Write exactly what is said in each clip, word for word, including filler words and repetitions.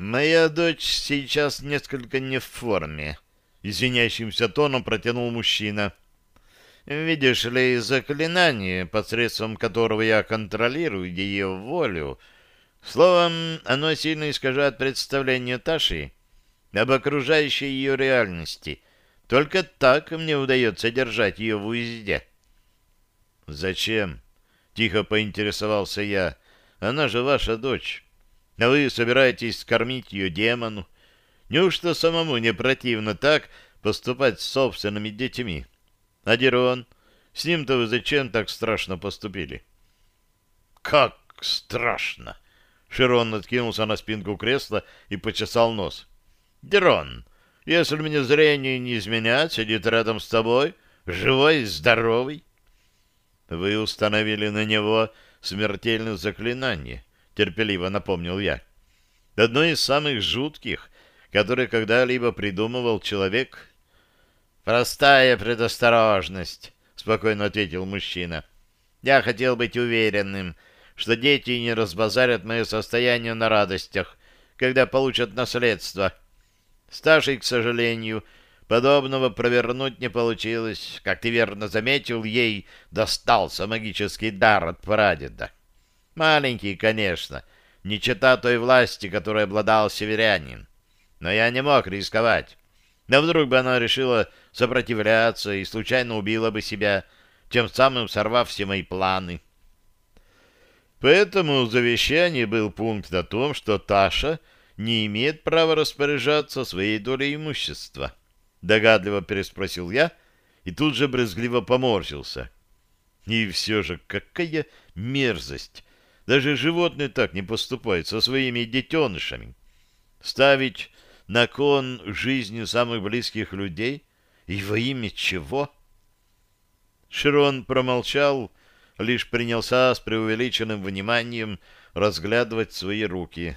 Моя дочь сейчас несколько не в форме, извиняющимся тоном протянул мужчина. Видишь ли, заклинание, посредством которого я контролирую ее волю, словом, оно сильно искажает представление Таши об окружающей ее реальности. Только так мне удается держать ее в узде. «Зачем?» — тихо поинтересовался я. «Она же ваша дочь. А вы собираетесь скормить ее демону. Неужто самому не противно так поступать с собственными детьми? А Дирон, с ним-то вы зачем так страшно поступили?» «Как страшно!» Широн откинулся на спинку кресла и почесал нос. «Дирон, если мне зрение не изменяет, сидит рядом с тобой, живой и здоровый». «Вы установили на него смертельное заклинание», — терпеливо напомнил я. «Одно из самых жутких, которые когда-либо придумывал человек». «Простая предосторожность», — спокойно ответил мужчина. «Я хотел быть уверенным, что дети не разбазарят мое состояние на радостях, когда получат наследство. Старший, к сожалению, подобного провернуть не получилось. Как ты верно заметил, ей достался магический дар от прадеда. Маленький, конечно, не чета той власти, которой обладал северянин. Но я не мог рисковать. Да вдруг бы она решила сопротивляться и случайно убила бы себя, тем самым сорвав все мои планы. Поэтому в завещании был пункт о том, что Таша не имеет права распоряжаться своей долей имущества. Догадливо переспросил я и тут же брезгливо поморщился. И все же какая мерзость! Даже животные так не поступают со своими детенышами. Ставить на кон жизни самых близких людей? И во имя чего? Широн промолчал, лишь принялся с преувеличенным вниманием разглядывать свои руки.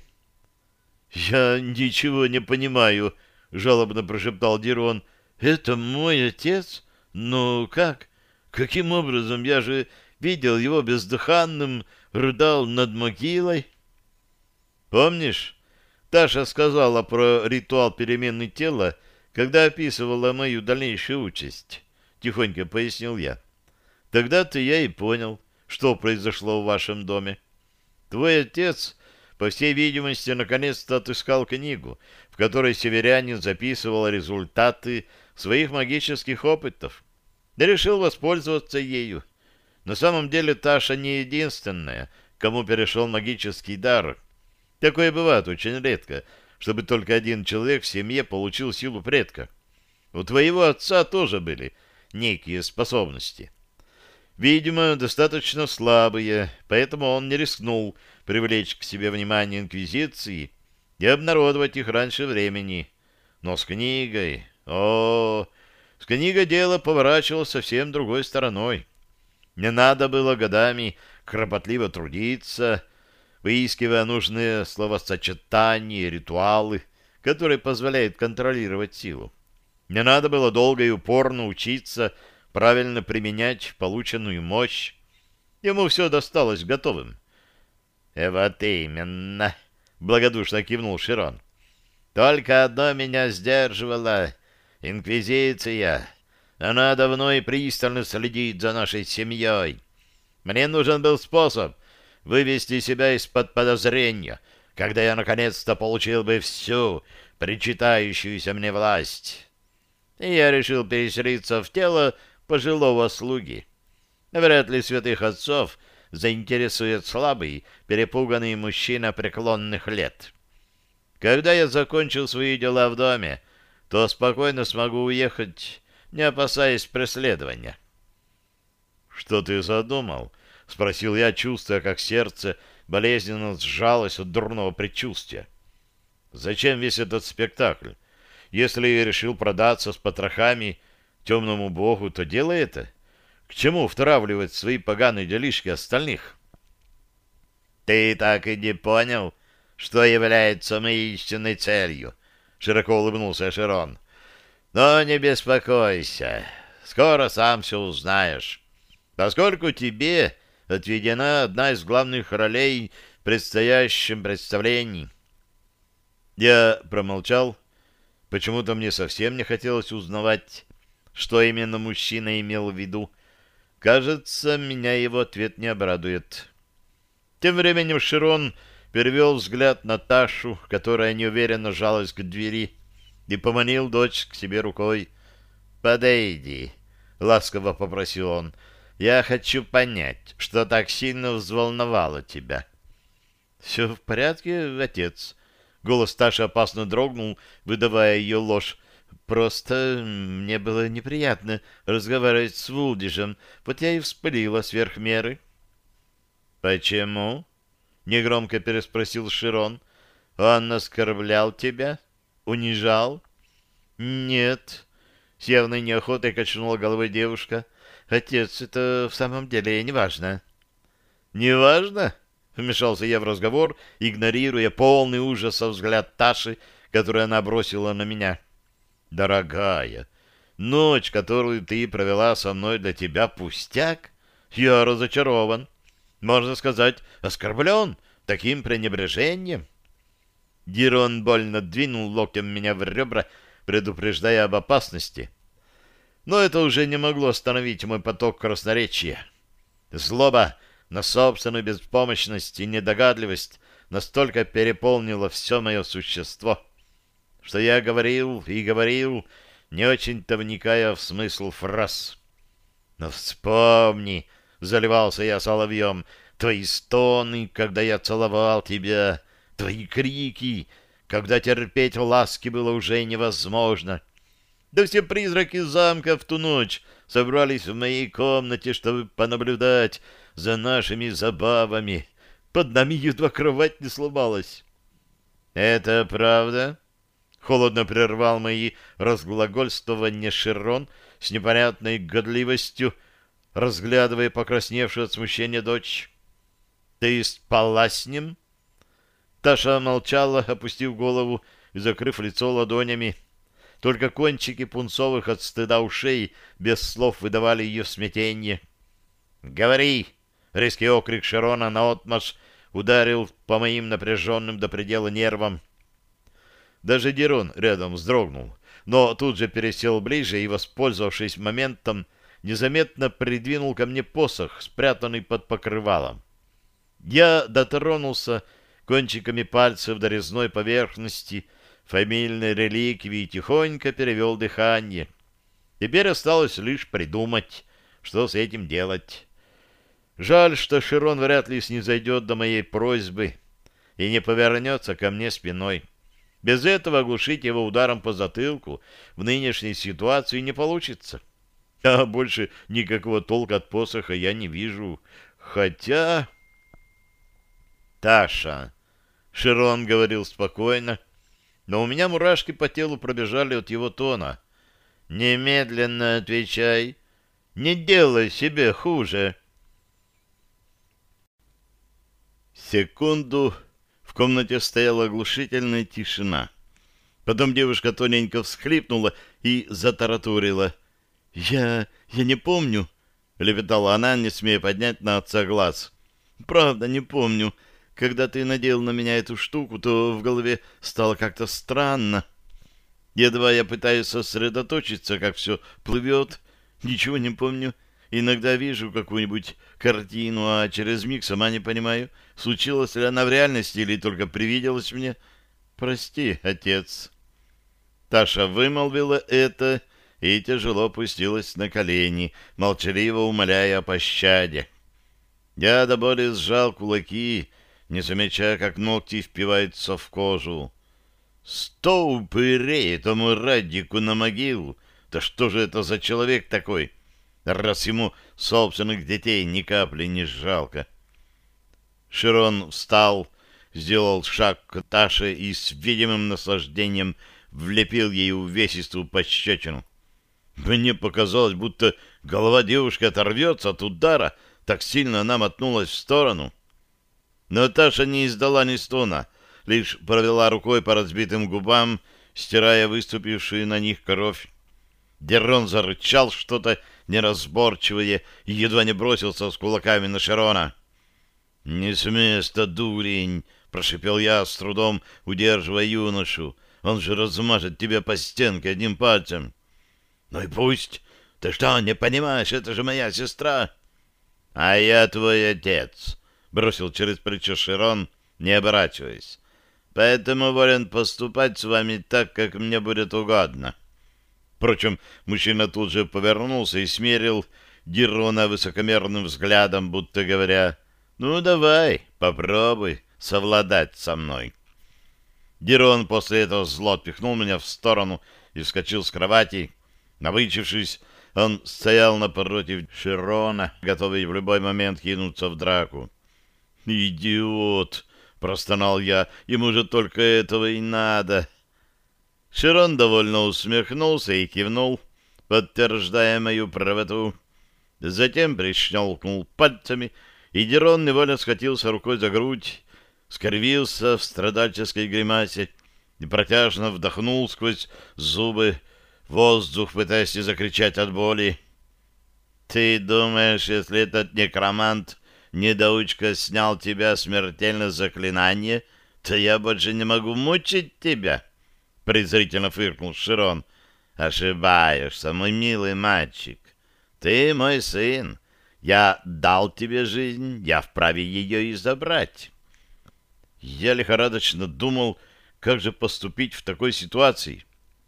«Я ничего не понимаю», — жалобно прошептал Дирон. «Это мой отец? Ну как? Каким образом? Я же видел его бездыханным, рыдал над могилой». «Помнишь, Таша сказала про ритуал перемены тела, когда описывала мою дальнейшую участь?» — тихонько пояснил я. «Тогда-то я и понял, что произошло в вашем доме. Твой отец, по всей видимости, наконец-то отыскал книгу, в которой северянин записывал результаты своих магических опытов, и решил воспользоваться ею. На самом деле Таша не единственная, кому перешел магический дар. Такое бывает очень редко, чтобы только один человек в семье получил силу предка. У твоего отца тоже были некие способности. Видимо, достаточно слабые, поэтому он не рискнул привлечь к себе внимание Инквизиции и обнародовать их раньше времени. Но с книгой... О, с книгой дело поворачивалось совсем другой стороной. Не надо было годами кропотливо трудиться, выискивая нужные словосочетания и ритуалы, которые позволяют контролировать силу. Не надо было долго и упорно учиться правильно применять полученную мощь. Ему все досталось готовым. «Э, вот именно», — благодушно кивнул Широн. «Только одно меня сдерживало — Инквизиция. Она давно и пристально следит за нашей семьей. Мне нужен был способ вывести себя из-под подозрения, когда я наконец-то получил бы всю причитающуюся мне власть. И я решил переселиться в тело пожилого слуги. Вряд ли святых отцов заинтересует слабый, перепуганный мужчина преклонных лет. Когда я закончил свои дела в доме, то спокойно смогу уехать, не опасаясь преследования». «Что ты задумал?» — спросил я, чувствуя, как сердце болезненно сжалось от дурного предчувствия. «Зачем весь этот спектакль? Если я решил продаться с потрохами темному богу, то делай это. К чему втравливать в свои поганые делишки остальных?» «Ты так и не понял, что является моей истинной целью», — широко улыбнулся Широн. «Но не беспокойся, скоро сам все узнаешь, поскольку тебе отведена одна из главных ролей в предстоящем представлении». Я промолчал. Почему-то мне совсем не хотелось узнавать, что именно мужчина имел в виду. Кажется, меня его ответ не обрадует. Тем временем Широн перевел взгляд на Ташу, которая неуверенно жалась к двери, и поманил дочь к себе рукой. «Подойди», — ласково попросил он. «Я хочу понять, что так сильно взволновало тебя». «Все в порядке, отец?» Голос Таши опасно дрогнул, выдавая ее ложь. «Просто мне было неприятно разговаривать с Вулдижем, вот я и вспылила сверх меры». «Почему?» — негромко переспросил Широн. «Он оскорблял тебя? Унижал?» «Нет», — с явной неохотой качнула головой девушка. «Отец, это в самом деле неважно». «Неважно?» — вмешался я в разговор, игнорируя полный ужаса взгляд Таши, который она бросила на меня. «Дорогая, ночь, которую ты провела со мной, для тебя пустяк? Я разочарован. Можно сказать, оскорблен таким пренебрежением». Дирон больно двинул локтем меня в ребра, предупреждая об опасности. Но это уже не могло остановить мой поток красноречия. Злоба на собственную беспомощность и недогадливость настолько переполнила все мое существо, что я говорил и говорил, не очень-то вникая в смысл фраз. «Но вспомни», — заливался я соловьем, — «твои стоны, когда я целовал тебя, твои крики, когда терпеть ласки было уже невозможно. Да все призраки замка в ту ночь собрались в моей комнате, чтобы понаблюдать за нашими забавами. Под нами едва кровать не сломалась». «Это правда?» — холодно прервал мои разглагольствования Широн с непонятной годливостью, разглядывая покрасневшую от смущения дочь. «Ты спала с ним?» Таша молчала, опустив голову и закрыв лицо ладонями. Только кончики пунцовых от стыда ушей без слов выдавали ее смятение. «Говори!» — резкий окрик Широна наотмашь ударил по моим напряженным до предела нервам. Даже Дирон рядом вздрогнул, но тут же пересел ближе и, воспользовавшись моментом, незаметно придвинул ко мне посох, спрятанный под покрывалом. Я дотронулся кончиками пальцев до резной поверхности фамильной реликвии и тихонько перевел дыхание. Теперь осталось лишь придумать, что с этим делать. Жаль, что Широн вряд ли снизойдет до моей просьбы и не повернется ко мне спиной. Без этого оглушить его ударом по затылку в нынешней ситуации не получится. А больше никакого толка от посоха я не вижу. Хотя... «Таша», — Широн говорил спокойно, но у меня мурашки по телу пробежали от его тона. «Немедленно отвечай. Не делай себе хуже». Секунду в комнате стояла оглушительная тишина. Потом девушка тоненько всхлипнула и затараторила. «Я... я не помню», — лепетала она, не смея поднять на отца глаз. «Правда, не помню. Когда ты надел на меня эту штуку, то в голове стало как-то странно. Едва я пытаюсь сосредоточиться, как все плывет. Ничего не помню. Иногда вижу какую-нибудь картину, а через миг сама не понимаю, случилась ли она в реальности или только привиделась мне. Прости, отец». Таша вымолвила это и тяжело опустилась на колени, молчаливо умоляя о пощаде. Я до боли сжал кулаки, не замечая, как ногти впиваются в кожу. Сто упырей этому Радику на могилу! Да что же это за человек такой, раз ему собственных детей ни капли не жалко? Широн встал, сделал шаг к Таше и с видимым наслаждением влепил ей увесистую пощечину. Мне показалось, будто голова девушки оторвется от удара, так сильно она мотнулась в сторону. Но Таша не издала ни стона, лишь провела рукой по разбитым губам, стирая выступившую на них кровь. Дерон зарычал что-то неразборчивое и едва не бросился с кулаками на Широна. «Не с места, дурень!» — прошипел я, с трудом удерживая юношу. «Он же размажет тебя по стенке одним пальцем». «Ну и пусть. Ты что, не понимаешь, это же моя сестра». «А я твой отец», — бросил через плечо Широн, не оборачиваясь. «Поэтому волен поступать с вами так, как мне будет угодно». Впрочем, мужчина тут же повернулся и смерил Дирона высокомерным взглядом, будто говоря: «Ну, давай, попробуй совладать со мной». Дирон после этого зло отпихнул меня в сторону и вскочил с кровати. Навычившись, он стоял напротив Широна, готовый в любой момент кинуться в драку. «Идиот!» — простонал я. «Ему же только этого и надо». Широн довольно усмехнулся и кивнул, подтверждая мою правоту. Затем прищелкнул пальцами, и Дирон невольно схватился рукой за грудь, скривился в страдальческой гримасе и протяжно вдохнул сквозь зубы воздух, пытаясь не закричать от боли. «Ты думаешь, если этот некромант-недоучка снял тебя смертельное заклинание, то я больше не могу мучить тебя?» — презрительно фыркнул Широн. «Ошибаешься, мой милый мальчик. Ты мой сын. Я дал тебе жизнь, я вправе ее и забрать». Я лихорадочно думал, как же поступить в такой ситуации.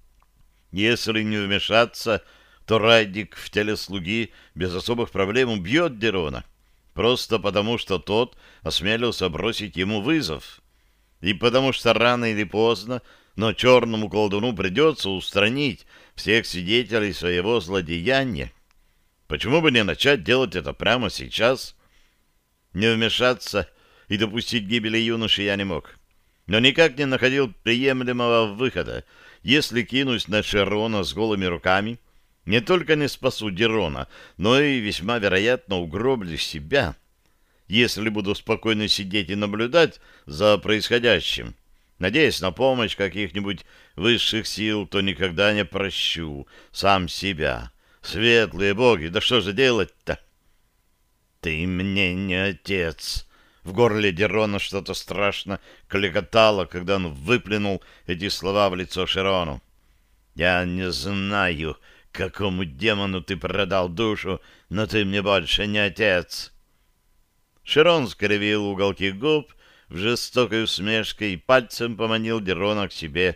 Если не вмешаться, то Райдик в теле слуги без особых проблем убьет Дирона, просто потому что тот осмелился бросить ему вызов. И потому что рано или поздно, но черному колдуну придется устранить всех свидетелей своего злодеяния. Почему бы не начать делать это прямо сейчас? Не вмешаться и допустить гибели юноши я не мог. Но никак не находил приемлемого выхода. Если кинусь на Широна с голыми руками, не только не спасу Дирона, но и весьма вероятно угроблю себя. Если буду спокойно сидеть и наблюдать за происходящим, надеясь на помощь каких-нибудь высших сил, то никогда не прощу сам себя. Светлые боги, да что же делать-то? «Ты мне не отец!» В горле Дирона что-то страшно кликотало, когда он выплюнул эти слова в лицо Широну. «Я не знаю, какому демону ты продал душу, но ты мне больше не отец». Широн скривил уголки губ в жестокой усмешке и пальцем поманил Дирона к себе.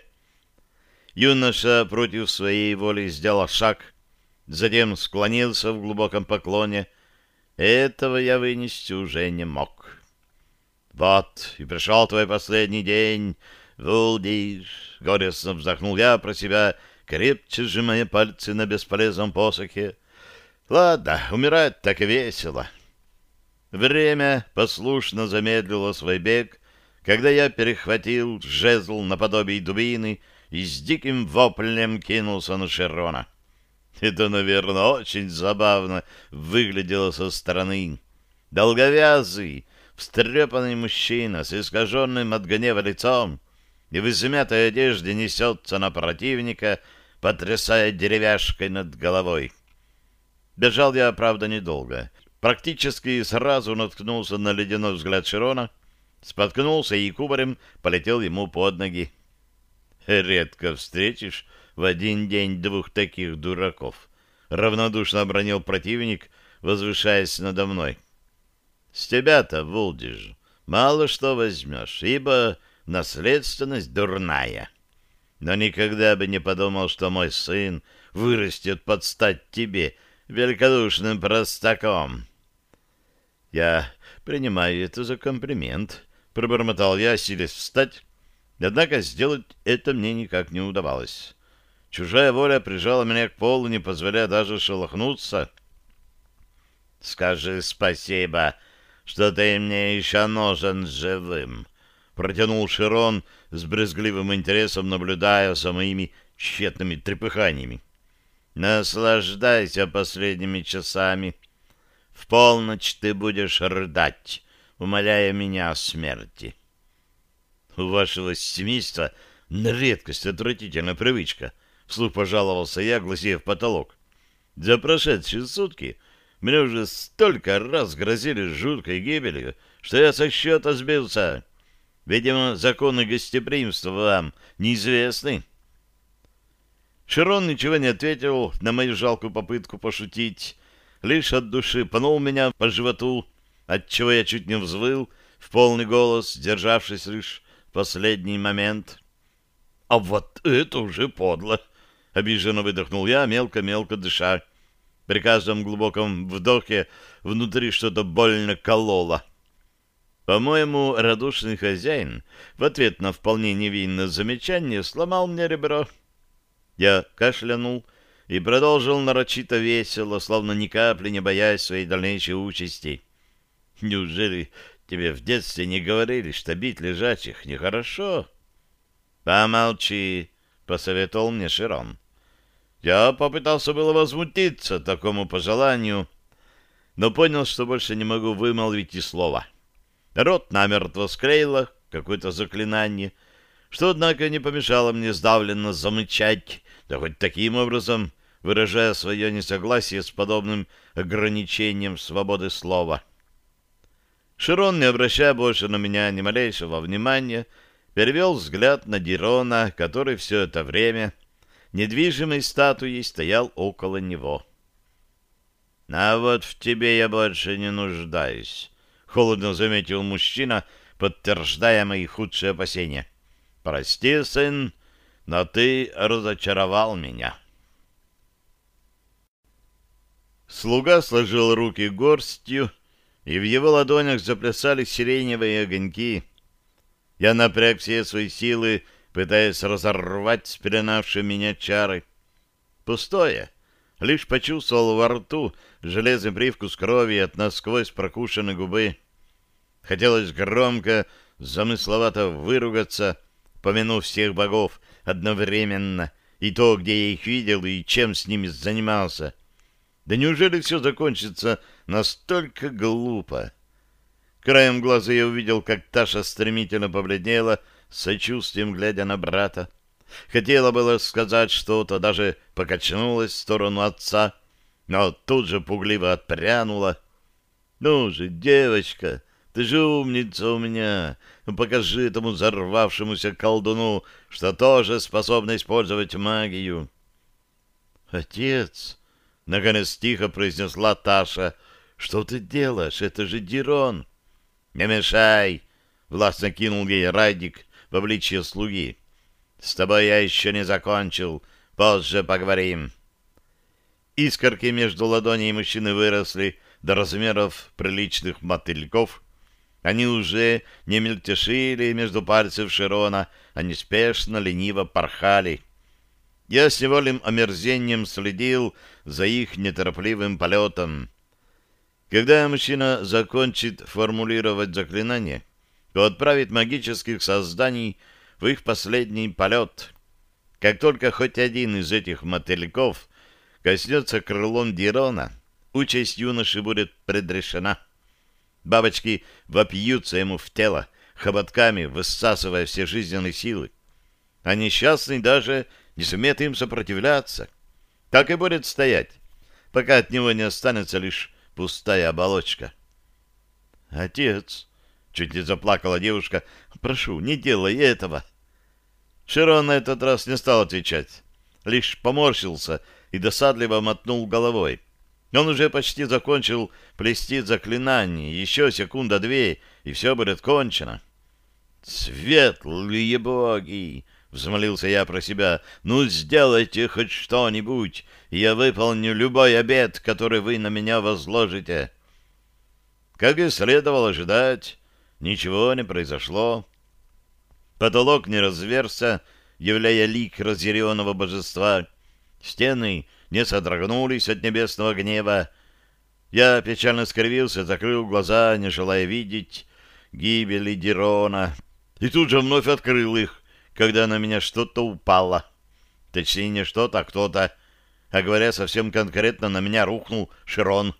Юноша против своей воли сделал шаг, затем склонился в глубоком поклоне. Этого я вынести уже не мог. «Вот, и пришел твой последний день, Вулдиш!» — горестно вздохнул я про себя, крепче сжимая пальцы на бесполезном посохе. «Ладно, умирать так весело». Время послушно замедлило свой бег, когда я перехватил жезл наподобие дубины и с диким воплем кинулся на Широна. Это, наверное, очень забавно выглядело со стороны. Долговязый, встрепанный мужчина с искаженным от гнева лицом и в измятой одежде несется на противника, потрясая деревяшкой над головой. Бежал я, правда, недолго. Практически сразу наткнулся на ледяной взгляд Широна, споткнулся и кубарем полетел ему под ноги. «Редко встретишь в один день двух таких дураков», — равнодушно обронил противник, возвышаясь надо мной. «С тебя-то, Вулдиш, мало что возьмешь, ибо наследственность дурная. Но никогда бы не подумал, что мой сын вырастет под стать тебе, великодушным простаком». «Я принимаю это за комплимент», — пробормотал я, силясь встать. Однако сделать это мне никак не удавалось. Чужая воля прижала меня к полу, не позволяя даже шелохнуться. «Скажи спасибо, что ты мне еще нужен живым», — протянул Широн с брезгливым интересом, наблюдая за моими тщетными трепыханиями. «Наслаждайся последними часами. В полночь ты будешь рыдать, умоляя меня о смерти». «У вашего семейства на редкость отвратительная привычка», — вслух пожаловался я, глазея в потолок. «За прошедшие сутки мне уже столько раз грозили жуткой гибелью, что я со счета сбился». Видимо, законы гостеприимства вам неизвестны. Широн ничего не ответил на мою жалкую попытку пошутить, лишь от души пнул меня по животу, отчего я чуть не взвыл в полный голос, державшись лишь в последний момент. — А вот это уже подло! — обиженно выдохнул я, мелко-мелко дыша. При каждом глубоком вдохе внутри что-то больно кололо. По-моему, радушный хозяин в ответ на вполне невинное замечание сломал мне ребро. Я кашлянул и продолжил нарочито весело, словно ни капли не боясь своей дальнейшей участи. Неужели тебе в детстве не говорили, что бить лежачих нехорошо? — Помолчи, — посоветовал мне Широн. Я попытался было возмутиться такому пожеланию, но понял, что больше не могу вымолвить и слова. Рот намертво склеило какое-то заклинание, что, однако, не помешало мне сдавленно замычать, да хоть таким образом выражая свое несогласие с подобным ограничением свободы слова. Широн, не обращая больше на меня ни малейшего внимания, перевел взгляд на Дирона, который все это время недвижимой статуей стоял около него. — А вот в тебе я больше не нуждаюсь, — холодно заметил мужчина, подтверждая мои худшие опасения. — Прости, сын, но ты разочаровал меня. Слуга сложил руки горстью, и в его ладонях заплясали сиреневые огоньки. Я напряг все свои силы, пытаясь разорвать спеленавшие меня чары. Пустое. Лишь почувствовал во рту железный привкус крови от насквозь прокушенной губы. Хотелось громко, замысловато выругаться, помянув всех богов одновременно, и то, где я их видел и чем с ними занимался. Да неужели все закончится настолько глупо? Краем глаза я увидел, как Таша стремительно побледнела, с сочувствием глядя на брата. Хотела было сказать что-то, даже покачнулась в сторону отца, но тут же пугливо отпрянула. — Ну же, девочка, ты же умница у меня, покажи этому взорвавшемуся колдуну, что тоже способна использовать магию. — Отец! — наконец тихо произнесла Таша. — Что ты делаешь? Это же Дирон! — Не мешай! — властно кинул ей Райдик в обличье слуги. — С тобой я еще не закончил. Позже поговорим. Искорки между ладоней мужчины выросли до размеров приличных мотыльков. Они уже не мельтешили между пальцев Широна, а неспешно, лениво порхали. Я с невольным омерзением следил за их неторопливым полетом. Когда мужчина закончит формулировать заклинание, то отправит магических созданий в их последний полет. Как только хоть один из этих мотыльков коснется крылом Дирона, участь юноши будет предрешена. Бабочки вопьются ему в тело, хоботками высасывая все жизненные силы. А несчастный даже не сумеет им сопротивляться. Так и будет стоять, пока от него не останется лишь пустая оболочка. — Отец! — чуть не заплакала девушка. — Прошу, не делай этого. Широн на этот раз не стал отвечать, лишь поморщился и досадливо мотнул головой. Он уже почти закончил плести заклинание. Еще секунда-две, и все будет кончено. — Светлые боги! — взмолился я про себя. — Ну, сделайте хоть что-нибудь, и я выполню любой обет, который вы на меня возложите. Как и следовало ожидать, ничего не произошло. Потолок не разверся, являя лик разъяренного божества. Стены не содрогнулись от небесного гнева. Я печально скривился, закрыл глаза, не желая видеть гибели Дирона, и тут же вновь открыл их, когда на меня что-то упало. Точнее, не что-то, а кто-то. А говоря совсем конкретно, на меня рухнул Широн.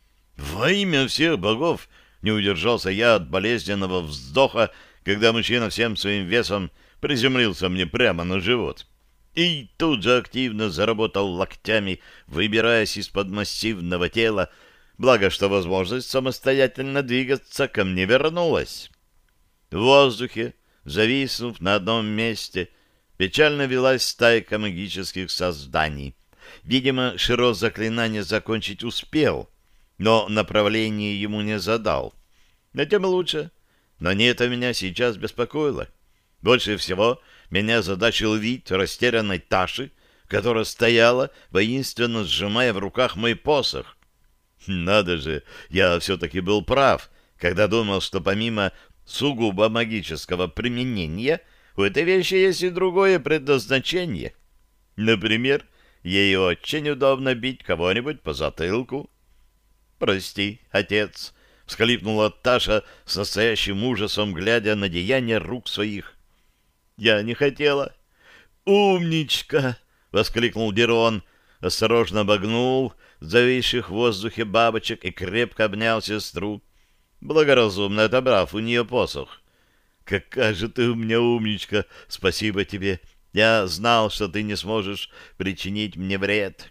Во имя всех богов не удержался я от болезненного вздоха, когда мужчина всем своим весом приземлился мне прямо на живот. И тут же активно заработал локтями, выбираясь из-под массивного тела, благо что возможность самостоятельно двигаться ко мне вернулась. В воздухе, зависнув на одном месте, печально велась стайка магических созданий. Видимо, Широ заклинание закончить успел, но направление ему не задал. На тем и лучше. Но не это меня сейчас беспокоило. Больше всего меня задачил вид растерянной Таши, которая стояла, воинственно сжимая в руках мой посох. Надо же, я все-таки был прав, когда думал, что помимо сугубо магического применения у этой вещи есть и другое предназначение. Например, ей очень удобно бить кого-нибудь по затылку. «Прости, отец», — всхлипнула Таша с настоящим ужасом, глядя на деяния рук своих. «Я не хотела». «Умничка!» — воскликнул Дерон, осторожно обогнул зависших в воздухе бабочек и крепко обнял сестру, благоразумно отобрав у нее посох. «Какая же ты у меня умничка! Спасибо тебе! Я знал, что ты не сможешь причинить мне вред».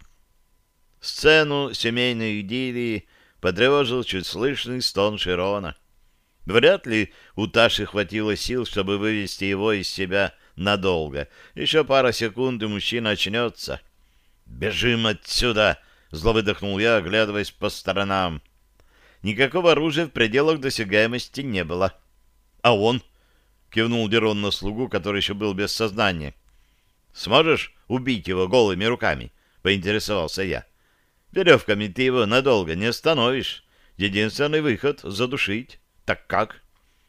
Сцену семейной идиллии потревожил чуть слышный стон Широна. Вряд ли у Таши хватило сил, чтобы вывести его из себя надолго. Еще пара секунд, и мужчина очнется. «Бежим отсюда!» — зло выдохнул я, оглядываясь по сторонам. Никакого оружия в пределах досягаемости не было. «А он?» — кивнул Дерон на слугу, который еще был без сознания. «Сможешь убить его голыми руками?» — поинтересовался я. «Веревками ты его надолго не остановишь. Единственный выход — задушить. Так как?»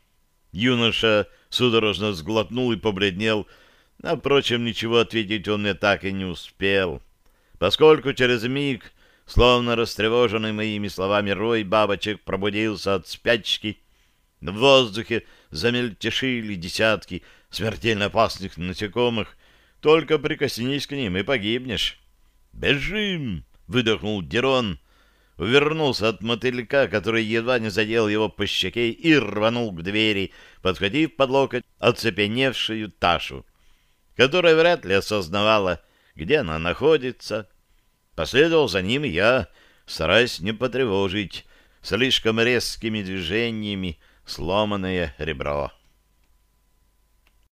Юноша судорожно сглотнул и побледнел, а, впрочем, ничего ответить он мне так и не успел, поскольку через миг, словно растревоженный моими словами рой бабочек, пробудился от спячки. В воздухе замельтешили десятки смертельно опасных насекомых. Только прикоснись к ним и погибнешь. «Бежим!» — выдохнул Дерон, увернулся от мотылька, который едва не задел его по щеке, и рванул к двери, подхватив под локоть оцепеневшую Ташу, которая вряд ли осознавала, где она находится. Последовал за ним и я, стараясь не потревожить слишком резкими движениями сломанное ребро.